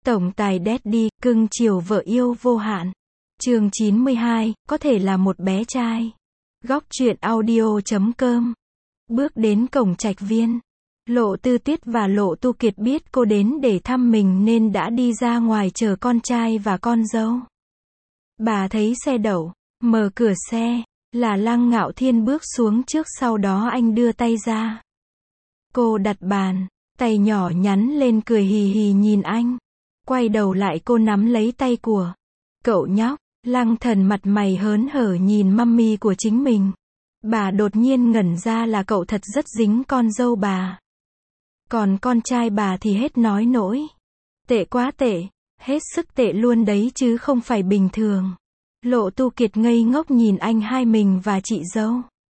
Tổng tài Daddy, cưng chiều vợ yêu vô hạn. Chương 92, có thể là một bé trai. Góc truyện audio.com. Bước đến cổng Trạch Viên. Lộ Tư Tiết và Lộ Tu Kiệt biết cô đến để thăm mình nên đã đi ra ngoài chờ con trai và con dâu. Bà thấy xe đậu, mở cửa xe, là Lăng Ngạo Thiên bước xuống trước, sau đó anh đưa tay ra. Cô đặt bàn, tay nhỏ nhắn lên cười hì hì nhìn anh. Quay đầu lại cô nắm lấy tay của cậu nhóc. Lăng Thần mặt mày hớn hở nhìn mummy của chính mình. Bà đột nhiên ngẩn ra là cậu thật rất dính con dâu bà. Còn con trai bà thì hết nói nổi. Tệ quá tệ, hết sức tệ luôn đấy chứ không phải bình thường. Lộ Tu Kiệt ngây ngốc nhìn anh hai mình và chị dâu.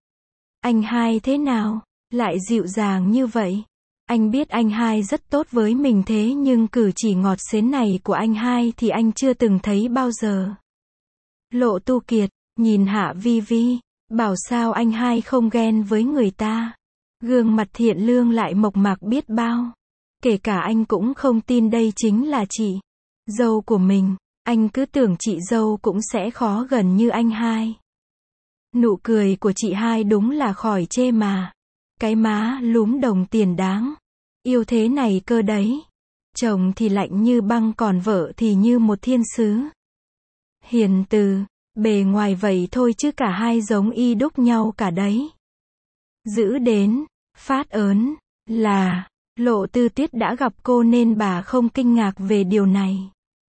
Anh hai thế nào, lại dịu dàng như vậy? Anh biết anh hai rất tốt với mình thế nhưng cử chỉ ngọt xến này của anh hai thì anh chưa từng thấy bao giờ. Lộ Tu Kiệt, nhìn Hạ Vi Vi, bảo sao anh hai không ghen với người ta. Gương mặt thiện lương lại mộc mạc biết bao. Kể cả anh cũng không tin đây chính là chị dâu của mình. Anh cứ tưởng chị dâu cũng sẽ khó gần như anh hai. Nụ cười của chị hai đúng là khỏi chê mà. Cái má lúm đồng tiền đáng yêu thế này cơ đấy. Chồng thì lạnh như băng còn vợ thì như một thiên sứ. Hiền từ, bề ngoài vậy thôi chứ cả hai giống y đúc nhau cả đấy. Giữ đến, phát ớn, là, Lộ Tư Tiết đã gặp cô nên bà không kinh ngạc về điều này.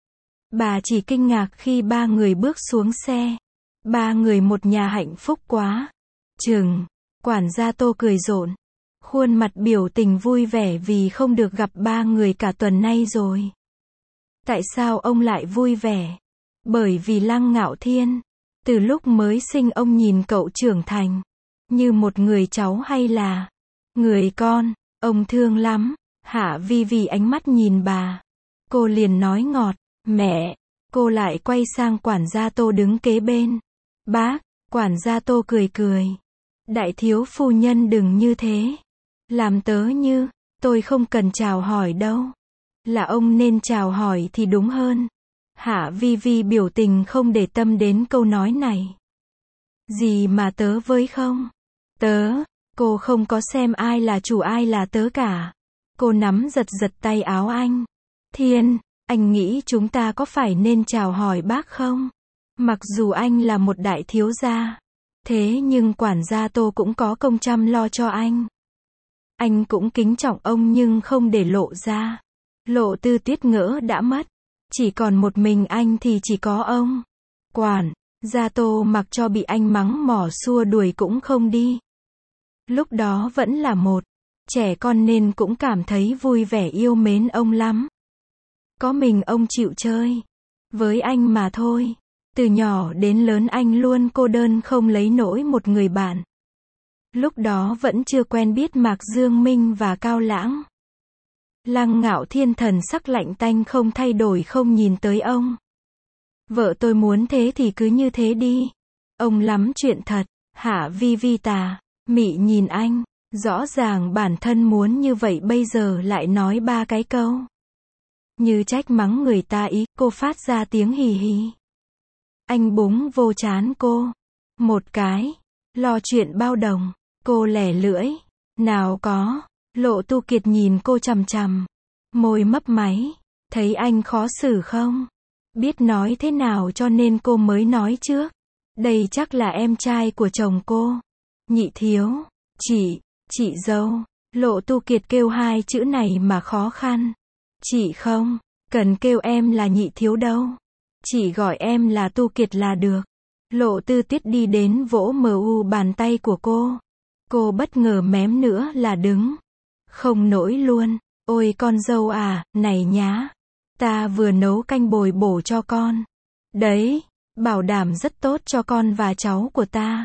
Bà chỉ kinh ngạc khi ba người bước xuống xe. Ba người một nhà hạnh phúc quá. Chừng, quản gia Tô cười rộn. Khuôn mặt biểu tình vui vẻ vì không được gặp ba người cả tuần nay rồi. Tại sao ông lại vui vẻ? Bởi vì Lăng Ngạo Thiên, từ lúc mới sinh ông nhìn cậu trưởng thành, như một người cháu hay là người con, ông thương lắm. Hạ Vi Vi ánh mắt nhìn bà. Cô liền nói ngọt, mẹ. Cô lại quay sang quản gia Tô đứng kế bên. Bác, quản gia Tô cười cười. Đại thiếu phu nhân đừng như thế. Làm tớ như, tôi không cần chào hỏi đâu. Là ông nên chào hỏi thì đúng hơn. Hạ Vi Vi biểu tình không để tâm đến câu nói này. Gì mà tớ với không? Tớ, cô không có xem ai là chủ ai là tớ cả. Cô nắm giật giật tay áo anh. Thiên, anh nghĩ chúng ta có phải nên chào hỏi bác không? Mặc dù anh là một đại thiếu gia, thế nhưng quản gia Tô cũng có công chăm lo cho anh. Anh cũng kính trọng ông nhưng không để lộ ra. Lộ Tư Tiết ngỡ đã mất. Chỉ còn một mình anh thì chỉ có ông. Quản gia Tô mặc cho bị anh mắng mỏ xua đuổi cũng không đi. Lúc đó vẫn là một trẻ con nên cũng cảm thấy vui vẻ yêu mến ông lắm. Có mình ông chịu chơi với anh mà thôi. Từ nhỏ đến lớn anh luôn cô đơn không lấy nổi một người bạn. Lúc đó vẫn chưa quen biết Mạc Dương Minh và Cao Lãng. Lăng Ngạo Thiên thần sắc lạnh tanh không thay đổi không nhìn tới ông. Vợ tôi muốn thế thì cứ như thế đi. Ông lắm chuyện thật. Hạ Vi Vi tà mị nhìn anh. Rõ ràng bản thân muốn như vậy bây giờ lại nói ba cái câu như trách mắng người ta ý. Cô phát ra tiếng hì hì. Anh búng vô trán cô một cái. Lo chuyện bao đồng. Cô lẻ lưỡi. Nào có. Lộ Tu Kiệt nhìn cô chằm chằm. Môi mấp máy. Thấy anh khó xử không? Biết nói thế nào cho nên cô mới nói trước. Đây chắc là em trai của chồng cô. Nhị thiếu. Chị dâu. Lộ Tu Kiệt kêu hai chữ này mà khó khăn. Chị không cần kêu em là nhị thiếu đâu. Chỉ gọi em là Tu Kiệt là được. Lộ Tư Tiết đi đến vỗ bàn tay của cô. Cô bất ngờ mém nữa là đứng không nổi luôn. Ôi con dâu à, này nhá. Ta vừa nấu canh bồi bổ cho con. Đấy, bảo đảm rất tốt cho con và cháu của ta.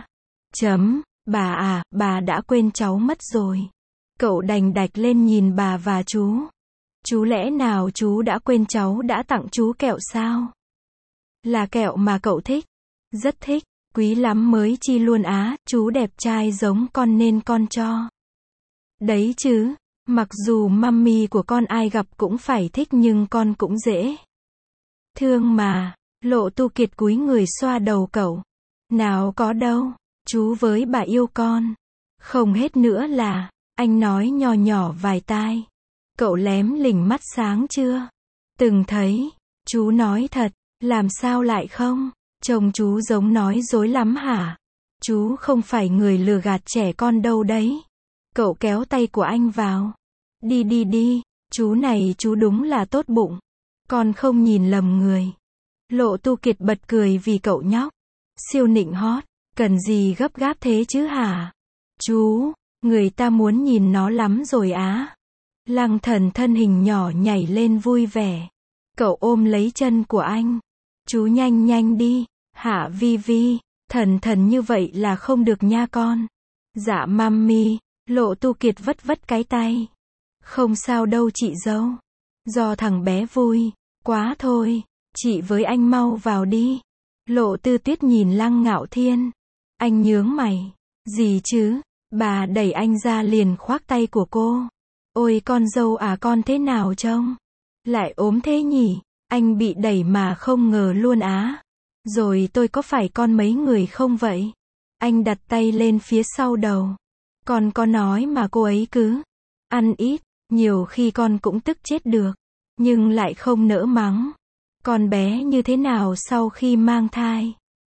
Bà à, bà đã quên cháu mất rồi. Cậu đành đạch lên nhìn bà và chú. Chú lẽ nào chú đã quên cháu đã tặng chú kẹo sao? Là kẹo mà cậu thích. Rất thích, quý lắm mới chi luôn á, chú đẹp trai giống con nên con cho. Đấy chứ, Mặc dù mummy của con ai gặp cũng phải thích nhưng con cũng dễ thương mà. Lộ Tu Kiệt cúi người xoa đầu cậu. Nào có đâu, chú với bà yêu con. Không hết nữa là, anh nói nhỏ nhỏ vài tai. Cậu lém lỉnh mắt sáng chưa? Từng thấy, chú nói thật, làm sao lại không? Chồng chú giống nói dối lắm hả? Chú không phải người lừa gạt trẻ con đâu đấy. Cậu kéo tay của anh vào. Đi đi đi, chú này chú đúng là tốt bụng. Con không nhìn lầm người. Lộ Tu Kiệt bật cười vì cậu nhóc. Siêu nịnh hót, cần gì gấp gáp thế chứ hả? Chú, người ta muốn nhìn nó lắm rồi á. Lăng Thần thân hình nhỏ nhảy lên vui vẻ. Cậu ôm lấy chân của anh. Chú nhanh nhanh đi, hả Vi Vi, thần thần như vậy là không được nha con. Dạ mami, Lộ Tu Kiệt vất vất cái tay. Không sao đâu chị dâu. Do thằng bé vui, quá thôi, chị với anh mau vào đi. Lộ Tư Tuyết nhìn Lăng Ngạo Thiên. Anh nhướng mày. Gì chứ? Bà đẩy anh ra liền khoác tay của cô. Ôi con dâu à, con thế nào trông? Lại ốm thế nhỉ? Anh bị đẩy mà không ngờ luôn á. Rồi tôi có phải con mấy người không vậy? Anh đặt tay lên phía sau đầu. Con có nói mà cô ấy cứ ăn ít, nhiều khi con cũng tức chết được. Nhưng lại không nỡ mắng. Con bé như thế nào sau khi mang thai?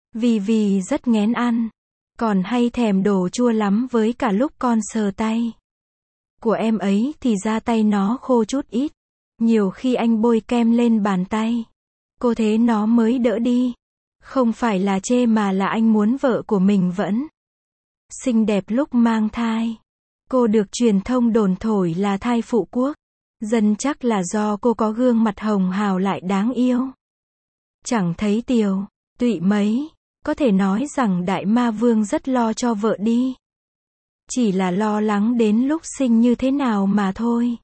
Vì rất nghén ăn. Còn hay thèm đồ chua lắm với cả lúc con sờ tay của em ấy thì da tay nó khô chút ít. Nhiều khi anh bôi kem lên bàn tay. Cô thế nó mới đỡ đi. Không phải là chê mà là anh muốn vợ của mình vẫn xinh đẹp lúc mang thai. Cô được truyền thông đồn thổi là thai phụ quốc. Dân chắc là do cô có gương mặt hồng hào lại đáng yêu. Chẳng thấy tiều, tụy mấy. Có thể nói rằng Đại Ma Vương rất lo cho vợ đi. Chỉ là lo lắng đến lúc sinh như thế nào mà thôi.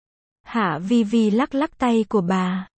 Hạ Vi Vi lắc lắc tay của bà.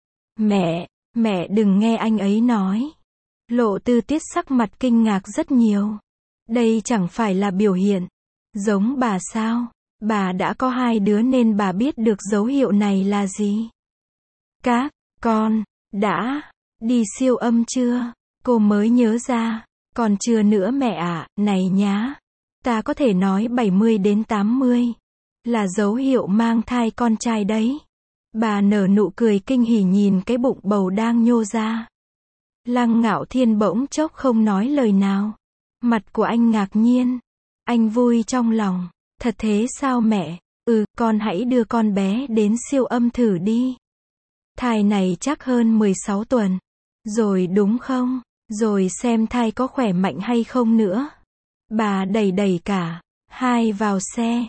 Mẹ đừng nghe anh ấy nói. Lộ Tư Tiết sắc mặt kinh ngạc rất nhiều. Đây chẳng phải là biểu hiện giống bà sao? Bà đã có 2 đứa nên bà biết được dấu hiệu này là gì. Các con đã đi siêu âm chưa? Cô mới nhớ ra. Còn chưa nữa mẹ ạ, này nhá. Ta có thể nói 70 đến 80 là dấu hiệu mang thai con trai đấy. Bà nở nụ cười kinh hỉ nhìn cái bụng bầu đang nhô ra. Lăng Ngạo Thiên bỗng chốc không nói lời nào. Mặt của anh ngạc nhiên. Anh vui trong lòng. Thật thế sao mẹ? Con hãy đưa con bé đến siêu âm thử đi. Thai này chắc hơn 16 tuần. Rồi đúng không? Rồi xem thai có khỏe mạnh hay không nữa. Bà đẩy cả hai vào xe.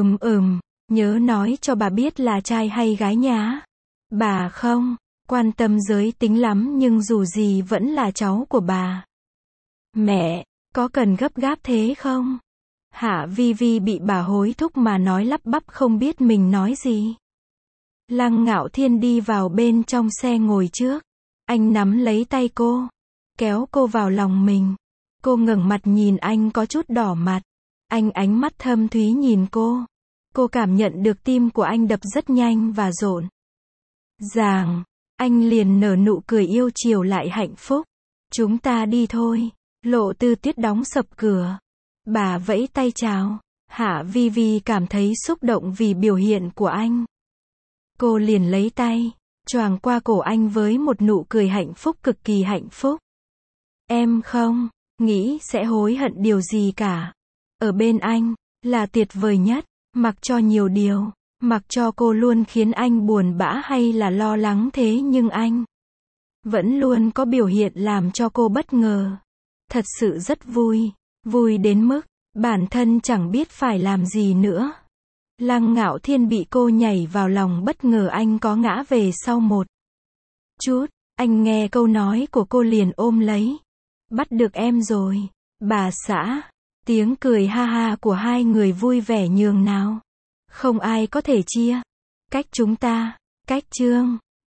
Nhớ nói cho bà biết là trai hay gái nhá. Bà không quan tâm giới tính lắm nhưng dù gì vẫn là cháu của bà. Mẹ, có cần gấp gáp thế không? Hạ Vi Vi bị bà hối thúc mà nói lắp bắp không biết mình nói gì. Lăng Ngạo Thiên đi vào bên trong xe ngồi trước. Anh nắm lấy tay cô, kéo cô vào lòng mình. Cô ngẩng mặt nhìn anh có chút đỏ mặt. Anh ánh mắt thâm thúy nhìn cô. Cô cảm nhận được tim của anh đập rất nhanh và rộn ràng. Anh liền nở nụ cười yêu chiều lại hạnh phúc. Chúng ta đi thôi. Lộ Tư Tuyết đóng sập cửa. Bà vẫy tay chào. Hạ Vi Vi cảm thấy xúc động vì biểu hiện của anh. Cô liền lấy tay choàng qua cổ anh với một nụ cười hạnh phúc, cực kỳ hạnh phúc. Em không nghĩ sẽ hối hận điều gì cả. Ở bên anh là tuyệt vời nhất. Mặc cho nhiều điều, mặc cho cô luôn khiến anh buồn bã hay là lo lắng thế nhưng anh vẫn luôn có biểu hiện làm cho cô bất ngờ. Thật sự rất vui. Vui đến mức bản thân chẳng biết phải làm gì nữa. Lăng Ngạo Thiên bị cô nhảy vào lòng bất ngờ anh có ngã về sau một chút. Anh nghe câu nói của cô liền ôm lấy. Bắt được em rồi, bà xã. Tiếng cười ha ha của hai người vui vẻ nhường nào. Không ai có thể chia cách chúng ta. Cách chương